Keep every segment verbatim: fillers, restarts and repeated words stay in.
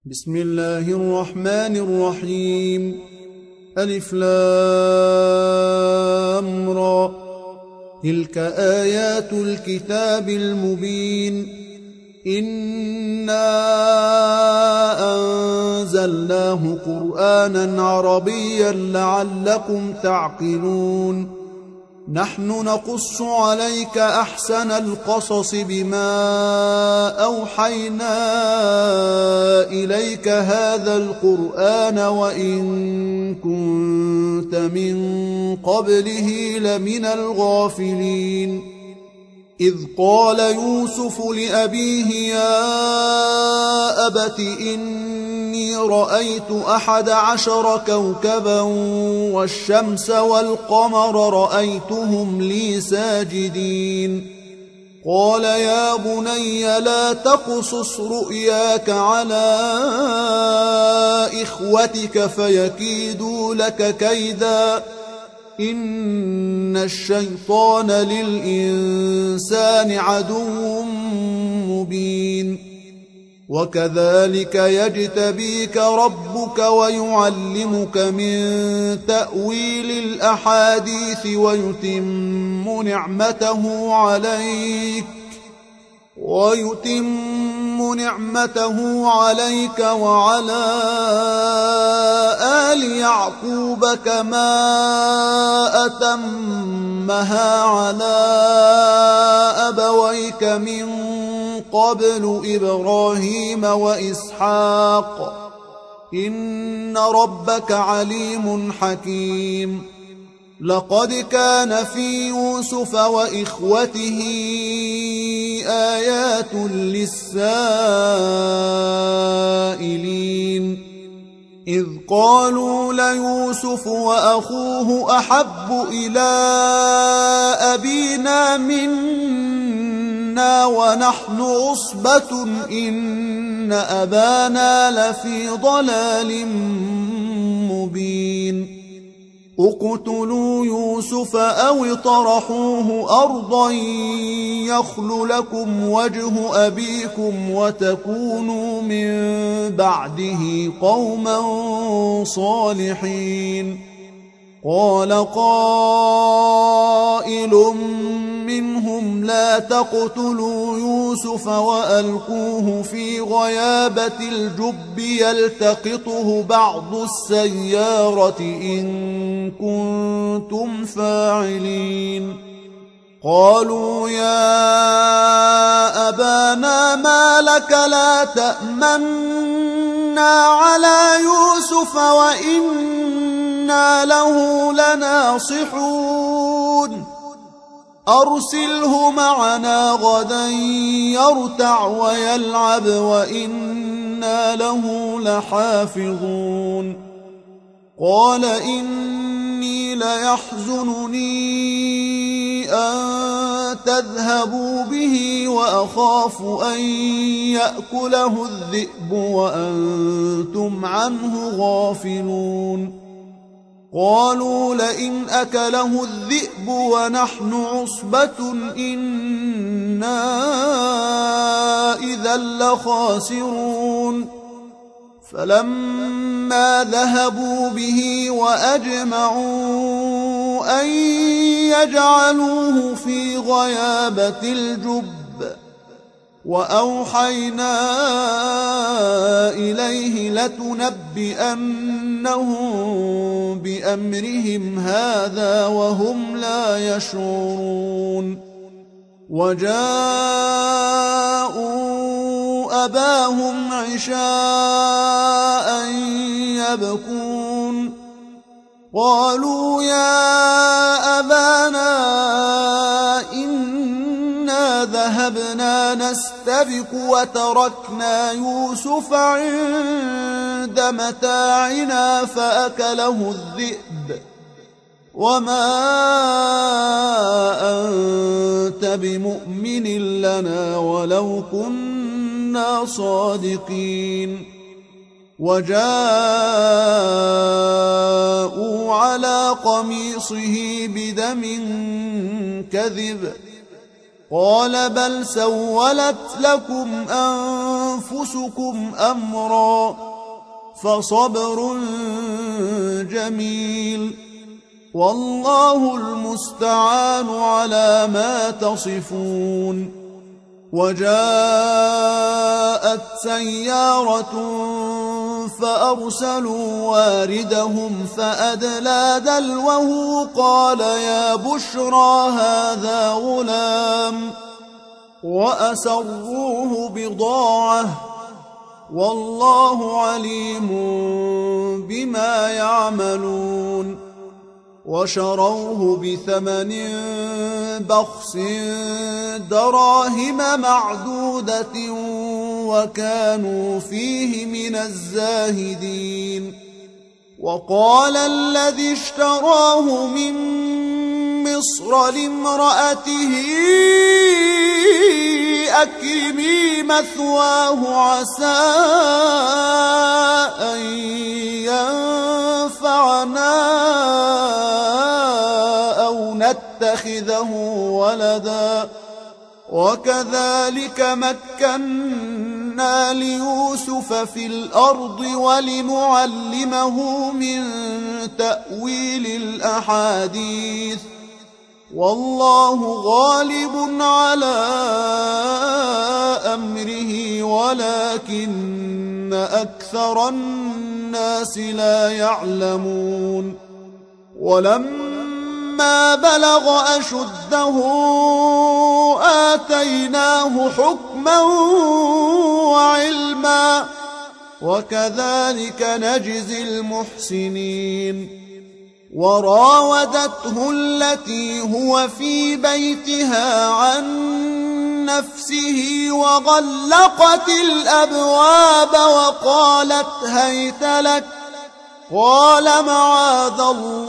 بسم الله الرحمن الرحيم. ألف لام را. تلك آيات الكتاب المبين. إنا أنزلناه قرآنا عربيا لعلكم تعقلون. نحن نقص عليك أحسن القصص بما أوحينا إليك هذا القرآن وإن كنت من قبله لمن الغافلين. إذ قال يوسف لأبيه يا أبت إني رأيت أحد عشر كوكبا والشمس والقمر رأيتهم لي ساجدين. قال يا بني لا تقصص رؤياك على إخوتك فيكيدوا لك كيدا إن الشيطان للإنسان عدو مبين. وكذلك يجتبيك ربك ويعلمك من تأويل الأحاديث ويتم نعمته عليك ويتم نعمته عليك وعلى آل يعقوب كما أتمها على أبويك من قبل إبراهيم وإسحاق إن ربك عليم حكيم. لقد كان في يوسف وإخوته آيات للسائلين إذ قالوا ليوسف وأخوه أحب إلى أبينا منا ونحن عصبة إن أبانا لفي ضلال مبين. اقتلوا يوسف أو اطرحوه أرضا يخل لكم وجه أبيكم وتكونوا من بعده قوما صالحين. قال قائل منهم لا تقتلوا يوسف وألقوه في غيابة الجب يلتقطه بعض السيارة إن كنتم فاعلين. قالوا يا أبانا ما لك لا تأمنا على يوسف وإنا له لناصحون. أرسله معنا غدا يرتع ويلعب وإنا له لحافظون. قال إني ليحزنني أن تذهبوا به وأخاف أن يأكله الذئب وأنتم عنه غافلون. قالوا لئن أكله الذئب ونحن عصبة إنا إذا لخاسرون. فلما ذهبوا به وأجمعوا أن يجعلوه في غيابة الجب وأوحينا إليه لتنبئنهم بأمرهم هذا وهم لا يشعرون. وجاءوا أباهم عشاء يبكون. قالوا يا أبانا إنا ذهبنا نستبق وتركنا يوسف عند متاعنا فأكله الذئب وما أنت بمؤمن لنا ولو كنا صادقين. وجاءوا على قميصه بدم كذب قال بل سولت لكم أنفسكم أمرا فصبر جميل والله المستعان على ما تصفون. وجاءت سيارة فأرسلوا واردهم فأدلى دلوه قال يا بشرى هذا غلام وأسروه بضاعة والله عليم بما يعملون. وشروه بثمن بخس دراهم معدودة وكانوا فيه من الزاهدين. وقال الذي اشتراه من مصر لامرأته أكرمي مثواه عسى أن ينفعنا أو نتخذه ولدا وكذلك مكنا ليوسف في الأرض ولنعلمه من تأويل الأحاديث والله غالب على أمره ولكن أكثر الناس لا يعلمون. ولما بلغ أشده آتيناه حكما وعلما وكذلك نجزي المحسنين. وراودته التي هو في بيتها عن نفسه وغلقت الأبواب وقالت هيت لك قال معاذ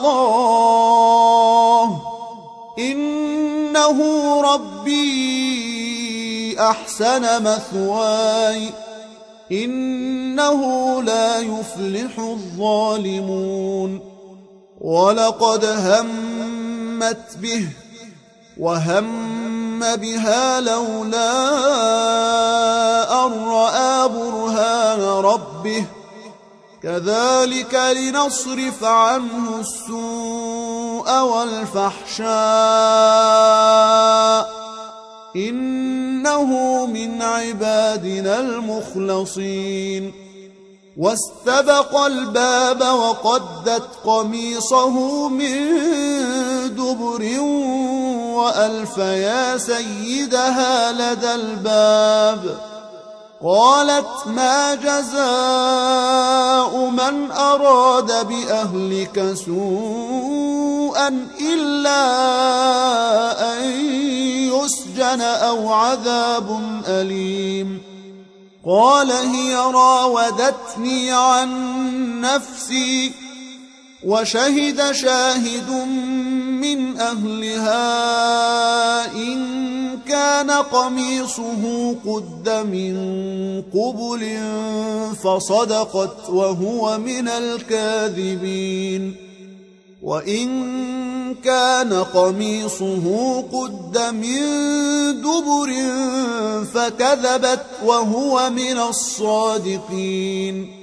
الله إنه ربي أحسن مثواي إنه لا يفلح الظالمون. ولقد همت به وهم بها لولا أن رأى برهان ربه كذلك لنصرف عنه السوء والفحشاء إنه من عبادنا المخلصين. واستبق الباب وقدت قميصه من دبر وألف يا سيدها لدى الباب قالت ما جزاء من أراد بأهلك سوءا إلا أن يسجن أو عذاب أليم. قال هي راودتني عن نفسي وشهد شاهد من أهلها إن كان قميصه قد من قبل فصدقت وهو من الكاذبين وإن كان قميصه قد من دبر فكذبت وهو من الصادقين.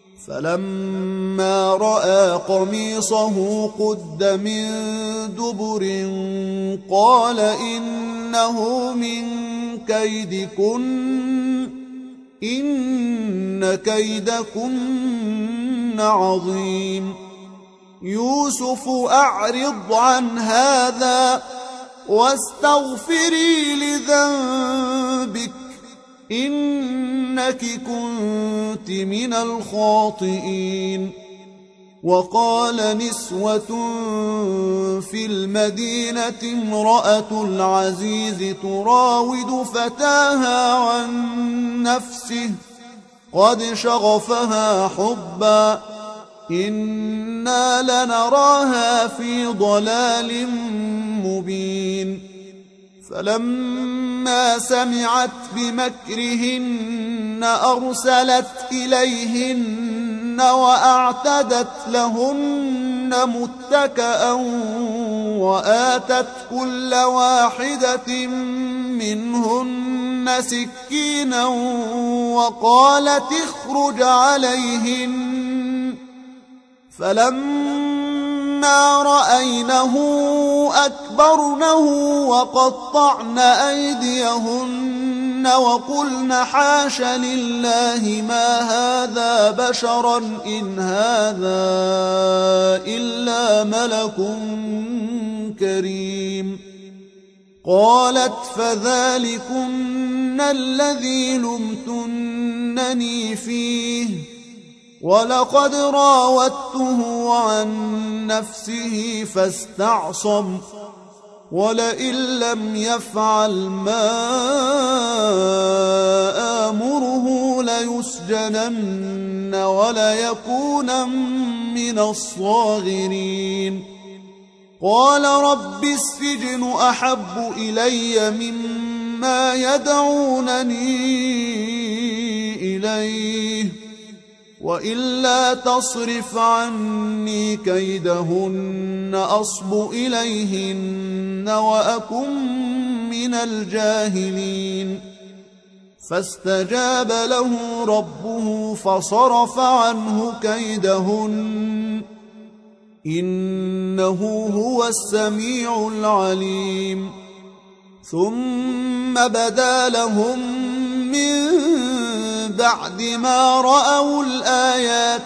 فلما رأى قميصه قد من دبر قال إنه من كيدكن إن كيدكن عظيم. يوسف أعرض عن هذا واستغفري لذنبك إنك كنت من الخاطئين. وقال نسوة في المدينة امرأة العزيز تراود فتاها عن نفسه قد شغفها حبا إنا لنراها في ضلال مبين. فلما سمعت بمكرهن أرسلت إليهن وأعتدت لهن متكأ وآتت كل واحدة منهن سكينا وقالت اخرج عليهن فلما رأينه أكبرنه وقطعن أيديهن وقلن حاش لله ما هذا بشرا إن هذا إلا ملك كريم. قالت فذلكن الذي لمتنني فيه ولقد راودته عن نفسه فاستعصم ولئن لم يفعل ما آمره ليسجنن وليكونن من الصاغرين. قال رب السجن أحب إلي مما يدعونني إليه وإلا تصرف عني كيدهن أصب إليهن وأكن من الجاهلين. فاستجاب له ربه فصرف عنه كيدهن إنه هو السميع العليم. ثم بدا لهم من بعد ما رأوا الآيات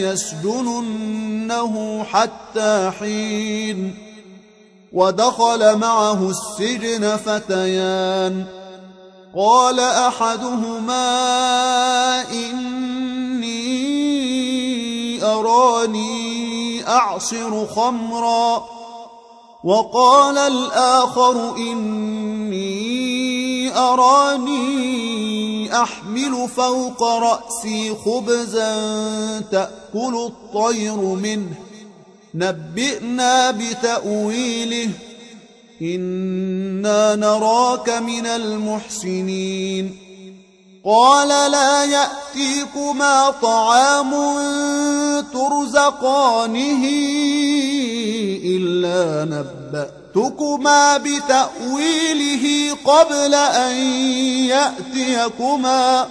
ليسجننه حتى حين. ودخل معه السجن فتيان قال أحدهما إني أراني أعصر خمرا وقال الآخر إني أراني أحمل فوق رأسي خبزا تأكل الطير منه نبئنا بتأويله إنا نراك من المحسنين. قال لا يأتيكما طعام ترزقانه إلا نبأتكما بتأويله قبل أن يأتيكما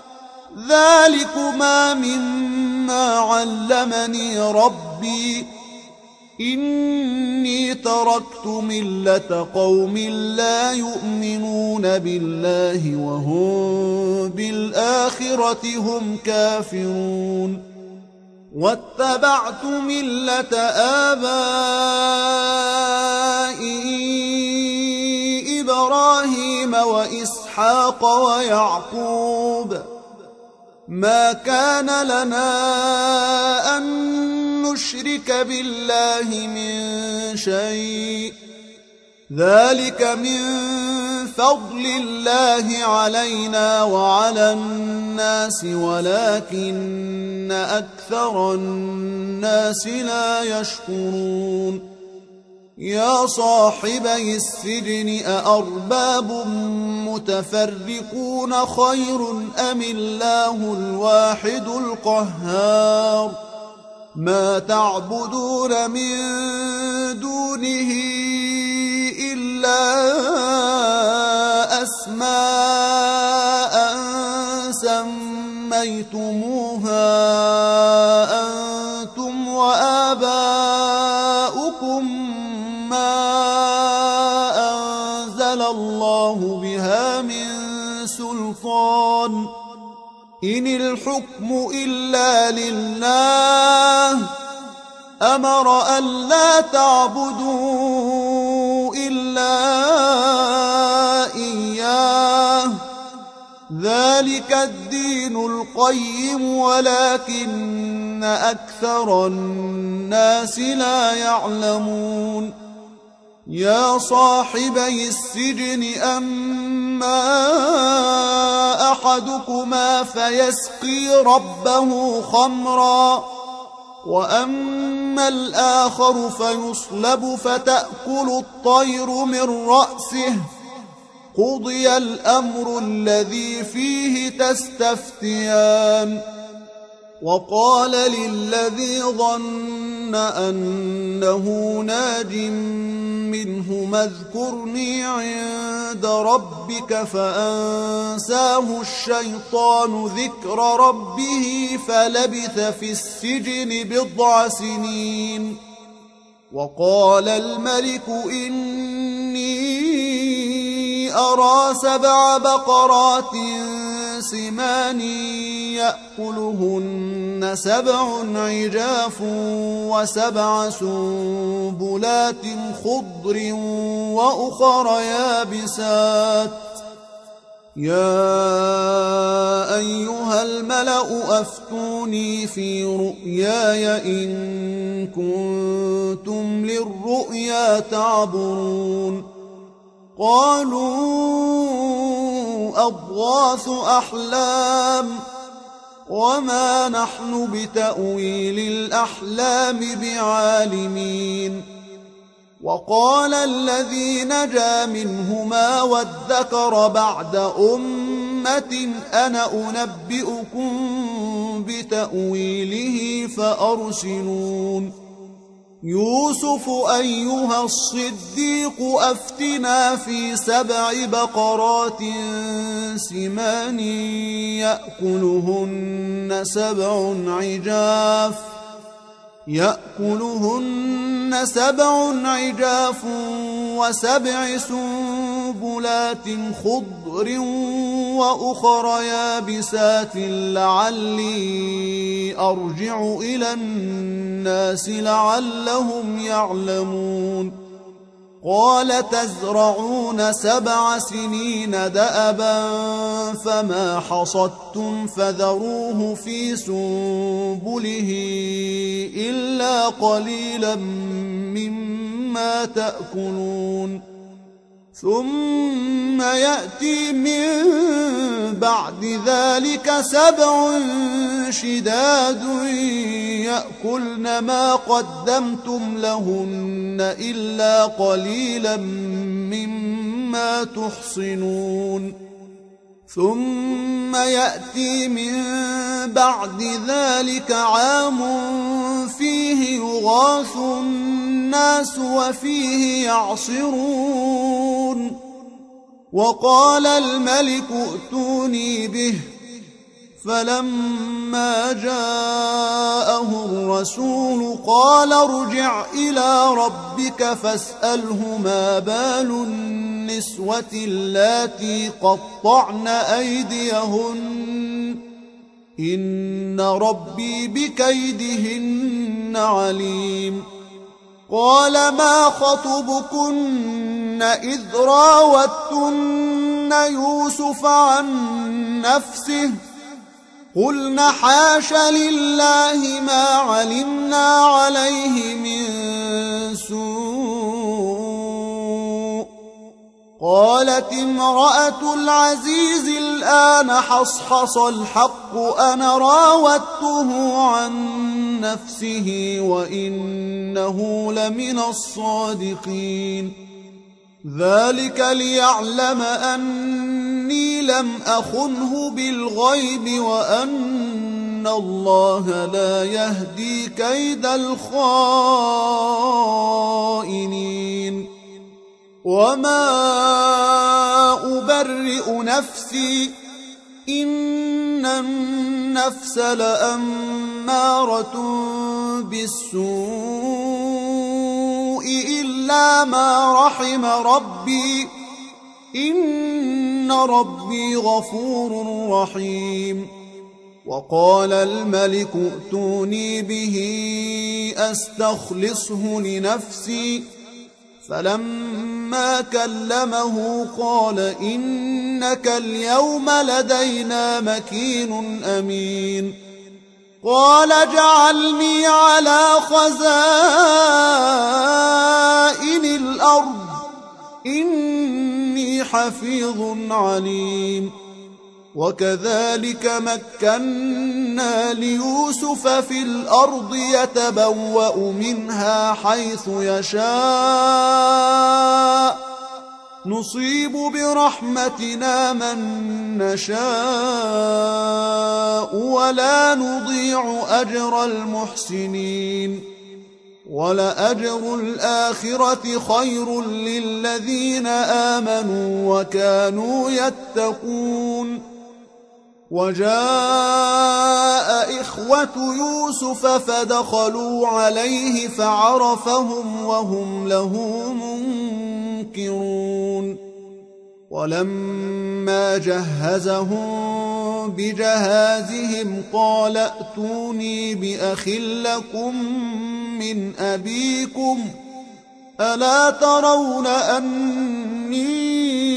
ذلكما مما علمني ربي إني تركت ملة قوم لا يؤمنون بالله وهم بالآخرة هم كافرون. واتبعت ملة آبائي إبراهيم وإسحاق ويعقوب ما كان لنا أن نشرك بالله من شيء ذلك من فضل الله علينا وعلى الناس ولكن أكثر الناس لا يشكرون. يا صاحبي السجن أأرباب متفرقون خير أم الله الواحد القهار ما تعبدون من دونه إلا أسماء سميتموها أنتم وآباؤكم ما أنزل الله بها من سلطان إن الحكم إلا لله أمر ألا تعبدوا إلا إياه ذلك الدين القيم ولكن أكثر الناس لا يعلمون. يا صاحبي السجن أما أحدكما فيسقي ربه خمرا وأما الآخر فيصلب فتأكل الطير من رأسه قضي الأمر الذي فيه تستفتيان وقال للذي ظن أنه ناج منه اذكرني عند ربك فأنساه الشيطان ذكر ربه فلبث في السجن بضع سنين. وقال الملك إني أرى سبع بقرات سمان يأكلهن سبع عجاف وسبع سنبلات خضر وأخر يابسات يا أيها الملأ أفتوني في رؤياي إن كنتم للرؤيا تعبرون. قالوا أضغاث أحلام وما نحن بتأويل الأحلام بعالمين. وقال الذي نجا منهما وادكر بعد أمة أنا أنبئكم بتأويله فأرسلون. يوسف أيها الصديق أفتنا في سبع بقرات سمان يأكلهن سبع عجاف يأكلهن سبع عجاف وسبع سنبلات خضر وأخر يابسات لعلي أرجع إلى الناس لعلهم يعلمون. قال تزرعون سبع سنين دأبا فما حصدتم فذروه في سنبله إلا قليلا مما تأكلون. ثم يأتي من بعد ذلك سبع شداد يأكلن ما قدمتم لهن إلا قليلا مما تحصنون. ثم يأتي من بعد ذلك عام فيه يغاث الناس وفيه يعصرون. وقال الملك ائتوني به فلما جاءه الرسول قال ارجع إلى ربك فاسأله ما بال النسوة اللاتي قطعن أيديهن إن ربي بكيدهن عليم. قال ما خطبكن إذ راوتن يوسف عن نفسه قلن حاش لله ما علمنا عليه من سوء. قالت امرأة العزيز الآن حصحص الحق أنا راودته عن نفسه وإنه لمن الصادقين. ذلك ليعلم أني لم أخنه بالغيب وأن الله لا يهدي كيد الخائنين. وما أبرئ نفسي إن النفس لأمارة بالسوء إلا ما رحم ربي إن ربي غفور رحيم. وقال الملك ائتوني به أستخلصه لنفسي فلما كلمه قال إنك اليوم لدينا مكين أمين. قال اجعلني على خزائن الأرض إني حفيظ عليم. وكذلك مكنا ليوسف في الأرض يتبوأ منها حيث يشاء نصيب برحمتنا من نشاء ولا نضيع أجر المحسنين ولأجر الآخرة خير للذين آمنوا وكانوا يتقون وجاء إخوة يوسف فدخلوا عليه فعرفهم وهم له منكرون ولما جهزهم بجهازهم قال ائتوني بأخ لكم من أبيكم ألا ترون أني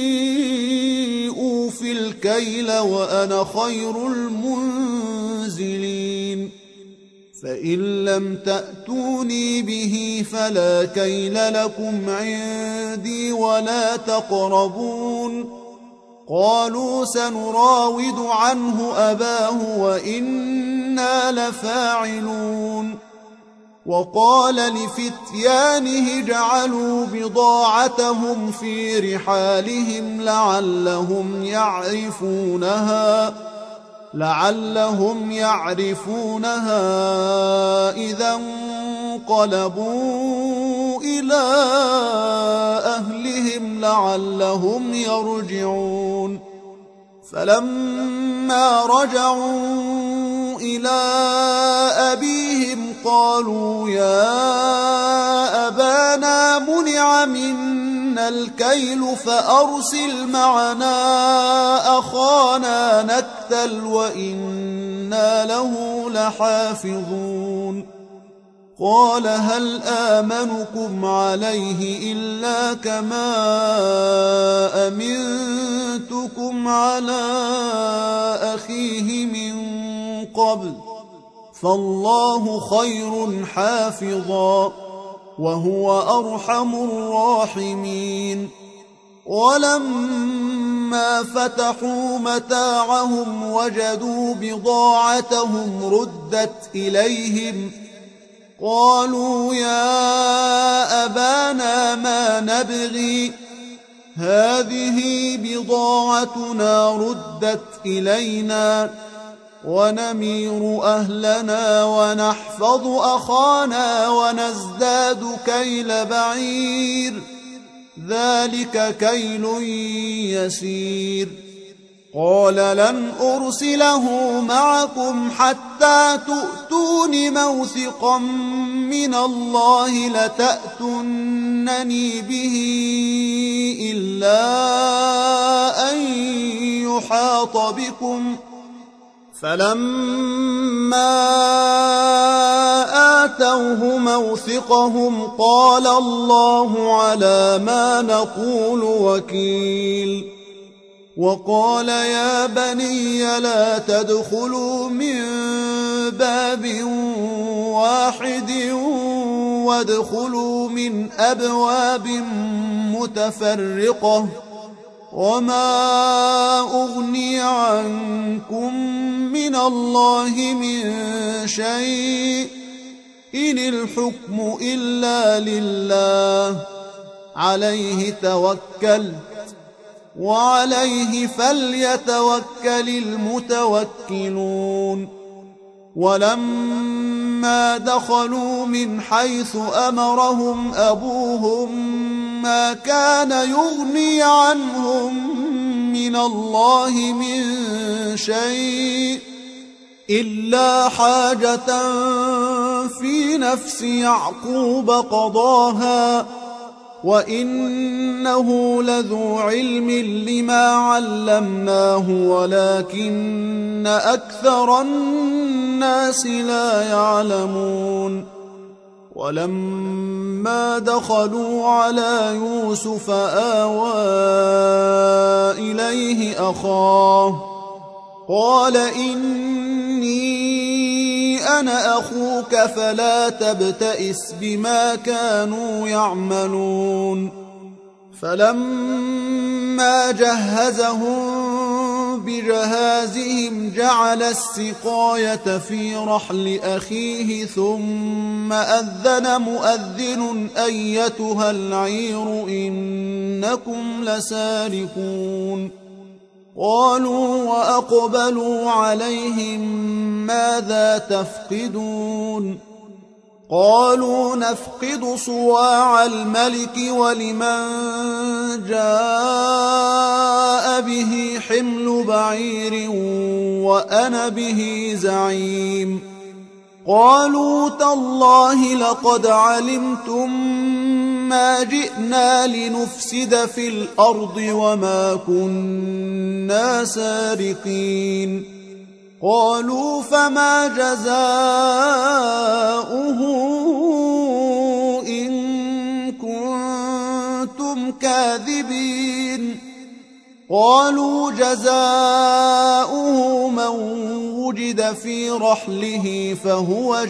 أوفي الكيل وأنا خير المنزلين فإن لم تأتوني به فلا كيل لكم عندي ولا تقربون قالوا سنراود عنه أباه وإنا لفاعلون وقال لفتيانه جعلوا بضاعتهم في رحالهم لعلهم يعرفونها لعلهم يعرفونها إذا انقلبوا إلى أهلهم لعلهم يرجعون فلما رجعوا إلى أبيهم قالوا يا أبانا منع منا الكيل فأرسل معنا أخانا نكتل وإنا له لحافظون قال هل آمنكم عليه إلا كما أمنتكم على أخيه من قبل فالله خير حافظا وهو أرحم الراحمين ولما فتحوا متاعهم وجدوا بضاعتهم ردت إليهم قالوا يا أبانا ما نبغي هذه بضاعتنا ردت إلينا ونمير أهلنا ونحفظ أخانا ونزداد كيل بعير ذلك كيل يسير قال لن أرسله معكم حتى تؤتون موثقا من الله لتأتونني به إلا أن يحاط بكم فلما آتوه موثقهم قال الله على ما نقول وكيل وقال يا بني لا تدخلوا من باب واحد وادخلوا من أبواب متفرقة وما أغني عنكم من الله من شيء إن الحكم إلا لله عليه توكلت وعليه فليتوكل المتوكلون ولما دخلوا من حيث أمرهم أبوهم ما كان يغني عنهم من الله من شيء إلا حاجة في نفس يعقوب قضاها وإنه لذو علم لما علمناه ولكن أكثر الناس لا يعلمون ولما دخلوا على يوسف آوى إليه أخاه قال إني أنا أخوك فلا تبتئس بما كانوا يعملون فلما جهزهم بجهازهم جعل السقاية في رحل أخيه ثم أذن مؤذن أيتها العير إنكم لسارقون قالوا وأقبلوا عليهم ماذا تفقدون قالوا نفقد صواع الملك ولمن جاء به حمل بعير وأنا به زعيم قالوا تالله لقد علمتم ما جئنا لنفسد في الأرض وما كنا سارقين قالوا فما جزاؤه إن كنتم كاذبين قالوا جزاؤه من وجد في رحله فهو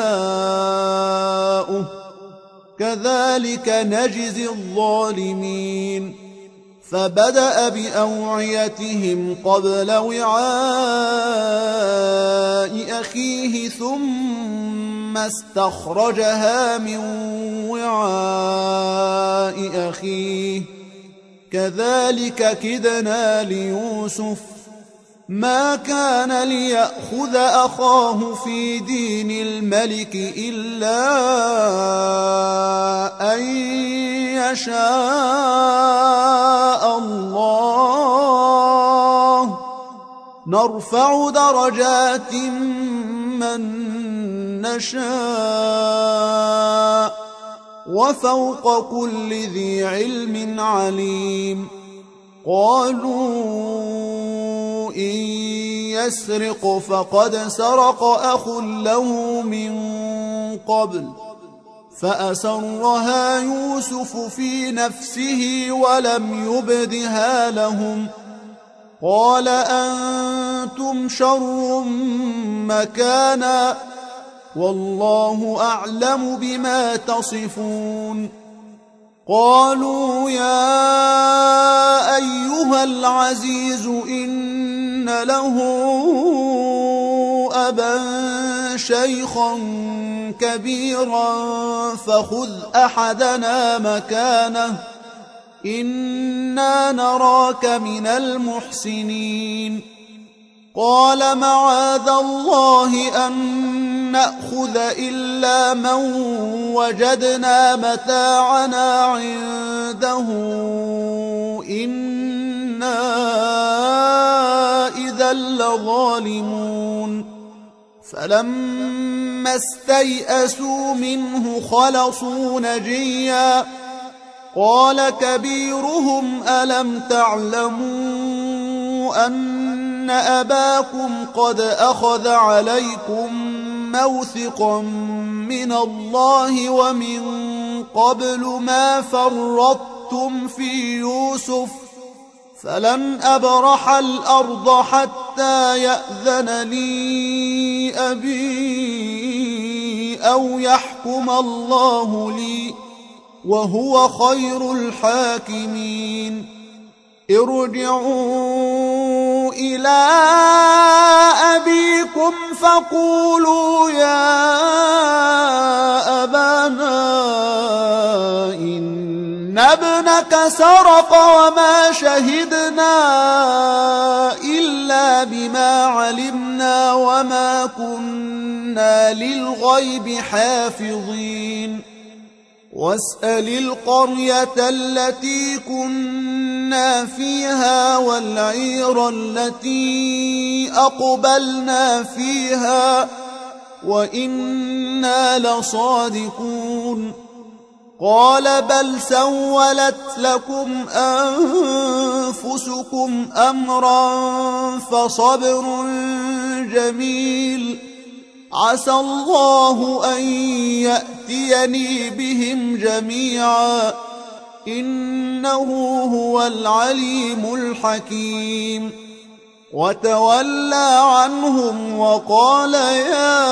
جزاؤه كذلك نجزي الظالمين فبدأ بأوعيتهم قبل وعاء أخيه ثم استخرجها من وعاء أخيه كذلك كدنا ليوسف ما كان ليأخذ أخاه في دين الملك إلا أن يشاء الله نرفع درجات من نشاء وفوق كل ذي علم عليم قالوا إن يسرق فقد سرق أخ له من قبل فأسرها يوسف في نفسه ولم يبدها لهم قال أنتم شر مكانا والله أعلم بما تصفون قالوا يا أيها العزيز إن له أبا شيخا كبيرا فخذ أحدنا مكانه إنا نراك من المحسنين قال معاذ الله أن نأخذ إلا من وجدنا متاعنا عنده إنا إذا لظالمون فلما استيئسوا منه خلصوا نجيا قال كبيرهم ألم تعلموا أن أباكم قد أخذ عليكم موثقا من الله ومن قبل ما فرطتم في يوسف فلن أبرح الأرض حتى يأذن لي أبي أو يحكم الله لي وهو خير الحاكمين ارجعوا إلى أبيكم فقولوا يا أبانا إن ابنك سرق وما شهدنا إلا بما علمنا وما كنا للغيب حافظين واسأل القرية التي كنا فيها والعير التي أقبلنا فيها وإنا لصادقون قال بل سولت لكم أنفسكم أمرا فصبر جميل عسى الله أن يأتيني بهم جميعا إنه هو العليم الحكيم وتولى عنهم وقال يا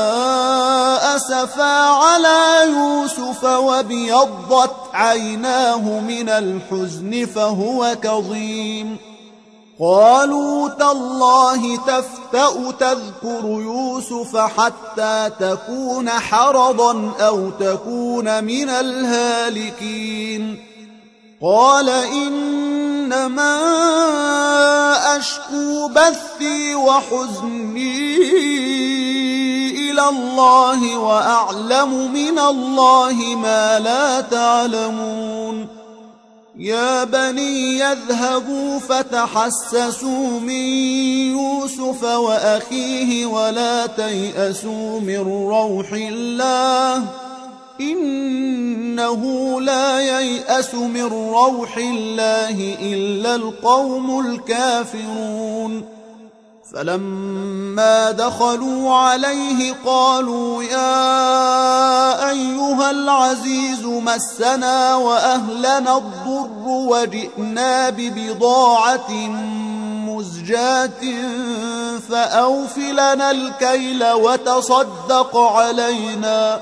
أسفا على يوسف وابيضت عيناه من الحزن فهو كظيم قالوا تالله تفتأ تذكر يوسف حتى تكون حرضا أو تكون من الهالكين قال إن إنما أشكو بثي وحزني إلى الله وأعلم من الله ما لا تعلمون يا بني يذهبوا فتحسسوا من يوسف وأخيه ولا تيأسوا من روح الله إنه لا ييأس من روح الله إلا القوم الكافرون فلما دخلوا عليه قالوا يا أيها العزيز مسنا وأهلنا الضر وجئنا ببضاعة مزجاة فأوف لنا الكيل وتصدق علينا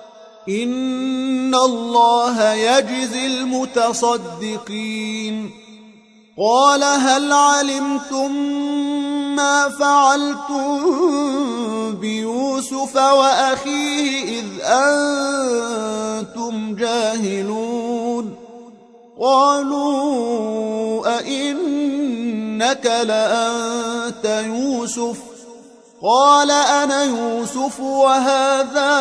إن الله يجزي المتصدقين قال هل علمتم ما فعلتم بيوسف وأخيه إذ أنتم جاهلون قالوا أئنك لأنت يوسف قال أنا يوسف وهذا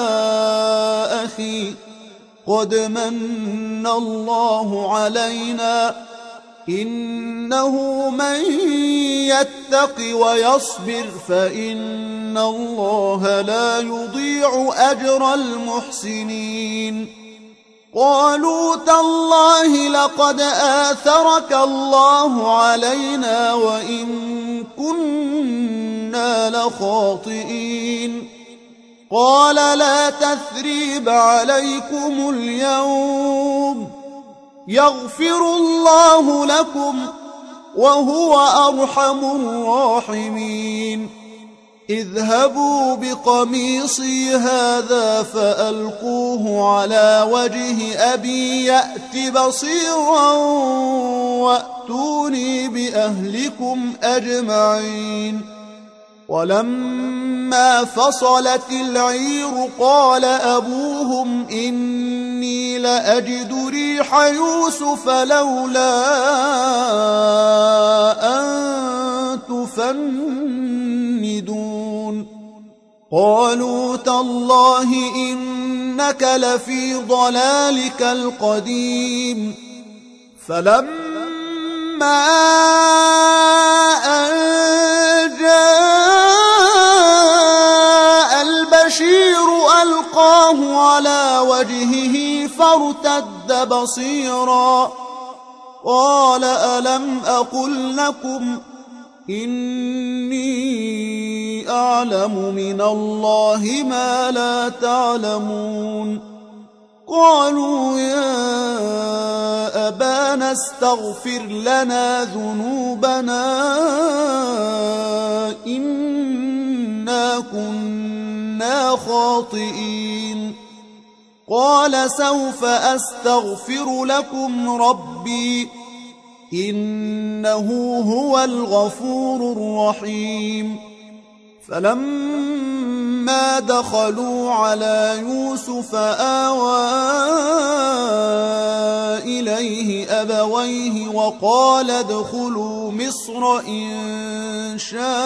أخي قد من الله علينا إنه من يتق ويصبر فإن الله لا يضيع أجر المحسنين قالوا تالله لقد آثرك الله علينا وإن كنا لخاطئين قال لا تثريب عليكم اليوم يغفر الله لكم وهو أرحم الراحمين اذهبوا بقميصي هذا فألقوه على وجه أبي يأت بصيرا وأتوني بأهلكم أجمعين ولما فصلت العير قال أبوهم إني لأجد ريح يوسف لولا أن تفندون قالوا تالله إنك لفي ضلالك القديم فلما أن جاء البشير ألقاه على وجهه فارتد بصيرا قال ألم أقل لكم إني أعلم من الله ما لا تعلمون قالوا يا أبانا استغفر لنا ذنوبنا إنا كنا خاطئين قال سوف أستغفر لكم ربي إنه هو الغفور الرحيم فلما دخلوا على يوسف آوى إليه أبويه وقال ادخلوا مصر إن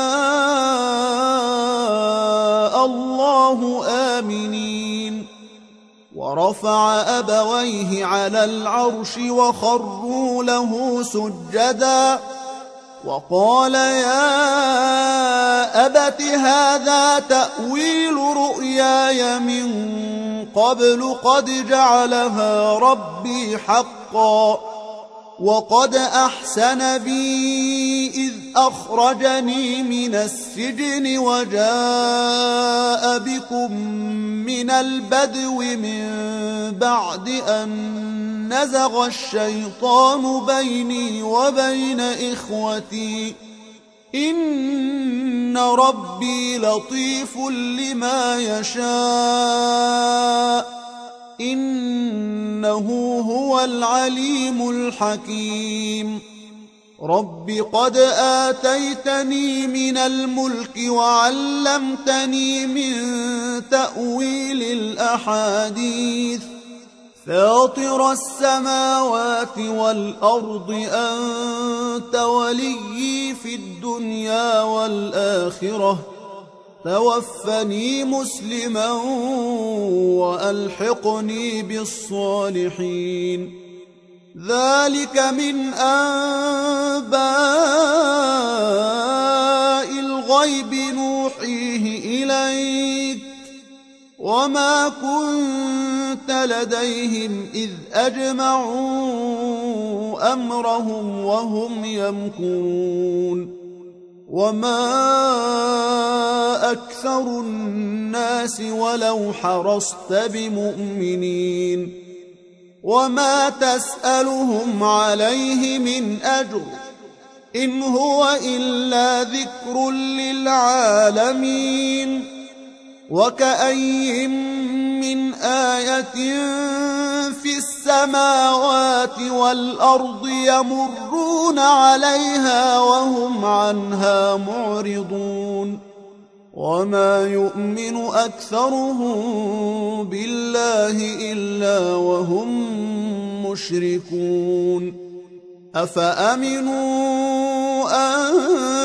شاء الله آمنين ورفع أبويه على العرش وخروا له سجدا وقال يا أبت هذا تأويل رؤياي من قبل قد جعلها ربي حقا وقد أحسن بي إذ أخرجني من السجن وجاء بكم من البدو من بعد أن نزغ الشيطان بيني وبين إخوتي إن ربي لطيف لما يشاء إنه هو العليم الحكيم رب قد آتيتني من الملك وعلمتني من تأويل الأحاديث فاطر السماوات والأرض أنت وليي في الدنيا والآخرة توفني مسلما وألحقني بالصالحين ذلك من أنباء الغيب نوحيه إليك وما كنت لديهم إذ أجمعوا أمرهم وهم يمكرون وما أكثر الناس ولو حرصت بمؤمنين وما تسألهم عليه من أجر إن هو إلا ذكر للعالمين وكأي من آية في السماوات والأرض يمرون عليها وهم عنها معرضون وما يؤمن أكثرهم بالله إلا وهم مشركون أفأمنوا أن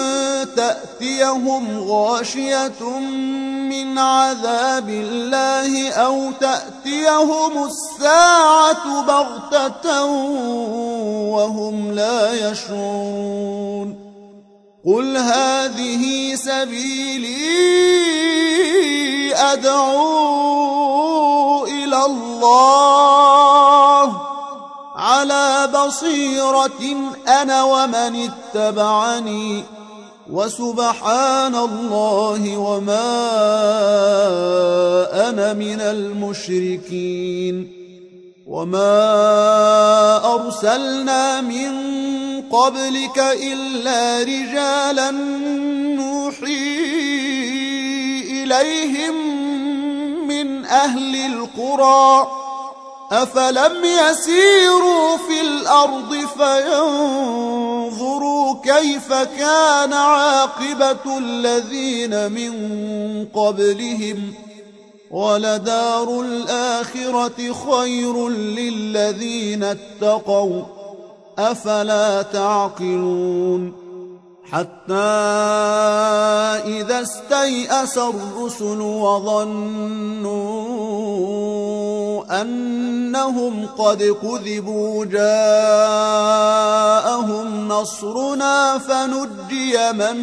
تأتيهم غاشية من عذاب الله أو تأتيهم الساعة بغتة وهم لا يشعرون قل هذه سبيلي أدعو إلى الله على بصيرة أنا ومن اتبعني وسبحان الله وما أنا من المشركين وما أرسلنا من قبلك إلا رجالا نوحي إليهم من أهل القرى أفلم يسيروا في الأرض فينظروا كيف كان عاقبة الذين من قبلهم ولدار الآخرة خير للذين اتقوا أفلا تعقلون حتى إذا استيأس الرسل وظنوا أنهم قد كذبوا جاءهم نصرنا فنجي من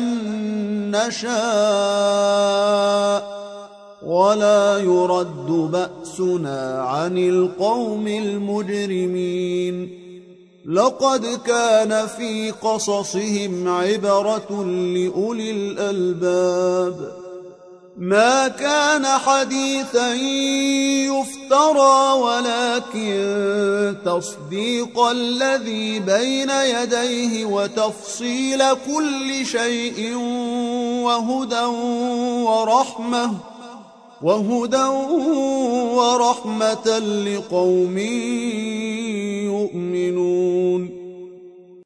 نشاء ولا يرد بأسنا عن القوم المجرمين لقد كان في قصصهم عبرة لأولي الألباب ما كان حديثا يفترى ولكن تصديق الذي بين يديه وتفصيل كل شيء وهدى ورحمة وهدى ورحمة لقوم